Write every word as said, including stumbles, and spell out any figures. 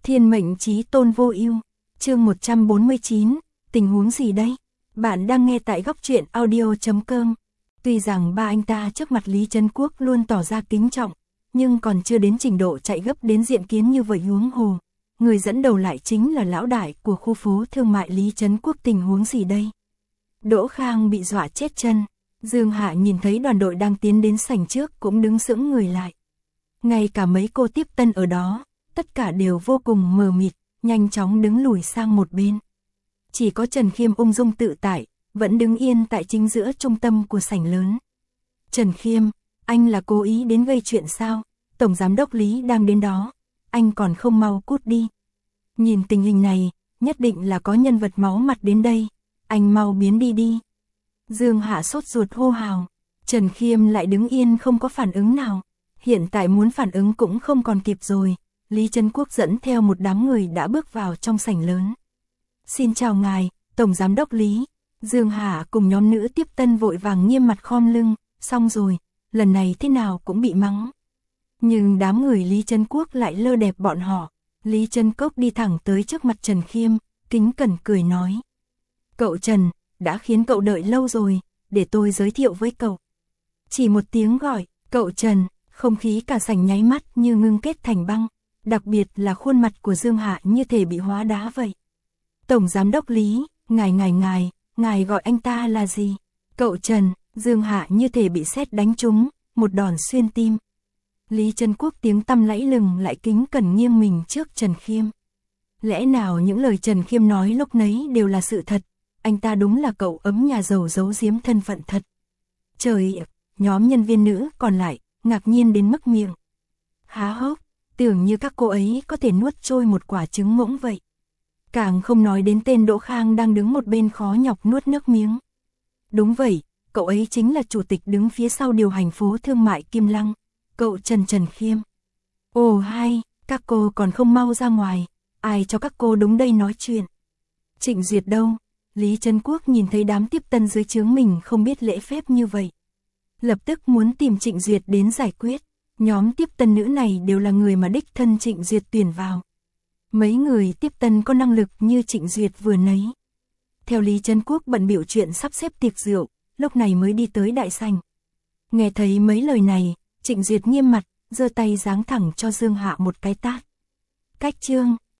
Thiên mệnh chí tôn vô ưu, chương một trăm bốn mươi chín, tình huống gì đây? Bạn đang nghe tại góc truyện audio chấm com. Tuy rằng ba anh ta trước mặt Lý Trấn Quốc luôn tỏ ra kính trọng, nhưng còn chưa đến trình độ chạy gấp đến diện kiến như vậy huống hồ. Người dẫn đầu lại chính là lão đại của khu phố thương mại Lý Trấn Quốc, tình huống gì đây? Đỗ Khang bị dọa chết chân, Dương Hạ nhìn thấy đoàn đội đang tiến đến sảnh trước cũng đứng sững người lại. Ngay cả mấy cô tiếp tân ở đó, tất cả đều vô cùng mờ mịt, nhanh chóng đứng lùi sang một bên. Chỉ có Trần Khiêm ung dung tự tại, vẫn đứng yên tại chính giữa trung tâm của sảnh lớn. Trần Khiêm, anh là cố ý đến gây chuyện sao? Tổng giám đốc Lý đang đến đó, anh còn không mau cút đi. Nhìn tình hình này, nhất định là có nhân vật máu mặt đến đây, anh mau biến đi đi. Dương Hạ sốt ruột hô hào, Trần Khiêm lại đứng yên không có phản ứng nào. Hiện tại muốn phản ứng cũng không còn kịp rồi. Lý Trấn Quốc dẫn theo một đám người đã bước vào trong sảnh lớn. Xin chào ngài, Tổng Giám đốc Lý. Dương Hạ cùng nhóm nữ tiếp tân vội vàng nghiêm mặt khom lưng, xong rồi, lần này thế nào cũng bị mắng. Nhưng đám người Lý Trấn Quốc lại lơ đẹp bọn họ. Lý Trấn Quốc đi thẳng tới trước mặt Trần Khiêm, kính cẩn cười nói. Cậu Trần, đã khiến cậu đợi lâu rồi, để tôi giới thiệu với cậu. Chỉ một tiếng gọi, cậu Trần, không khí cả sảnh nháy mắt như ngưng kết thành băng. Đặc biệt là khuôn mặt của Dương Hạ như thể bị hóa đá vậy. Tổng Giám đốc Lý, ngài ngài ngài, ngài gọi anh ta là gì? Cậu Trần, Dương Hạ như thể bị sét đánh trúng, một đòn xuyên tim. Lý Trấn Quốc tiếng tăm lẫy lừng lại kính cẩn nghiêng mình trước Trần Khiêm. Lẽ nào những lời Trần Khiêm nói lúc nấy đều là sự thật? Anh ta đúng là cậu ấm nhà giàu giấu giếm thân phận thật. Trời ạ, nhóm nhân viên nữ còn lại, ngạc nhiên đến mức miệng há hốc. Tưởng như các cô ấy có thể nuốt trôi một quả trứng ngỗng vậy. Càng không nói đến tên Đỗ Khang đang đứng một bên khó nhọc nuốt nước miếng. Đúng vậy, cậu ấy chính là chủ tịch đứng phía sau điều hành phố thương mại Kim Lăng, cậu Trần Trần Khiêm. Ồ hay, các cô còn không mau ra ngoài, ai cho các cô đúng đây nói chuyện. Trịnh Duyệt đâu? Lý Trấn Quốc nhìn thấy đám tiếp tân dưới trướng mình không biết lễ phép như vậy. Lập tức muốn tìm Trịnh Duyệt đến giải quyết. Nhóm tiếp tân nữ này đều là người mà đích thân Trịnh Duyệt tuyển vào. Mấy người tiếp tân có năng lực như Trịnh Duyệt vừa nấy. Theo Lý Trấn Quốc bận bịu chuyện sắp xếp tiệc rượu, lúc này mới đi tới đại sảnh. Nghe thấy mấy lời này, Trịnh Duyệt nghiêm mặt, giơ tay giáng thẳng cho Dương Hạ một cái tát. Cách chương,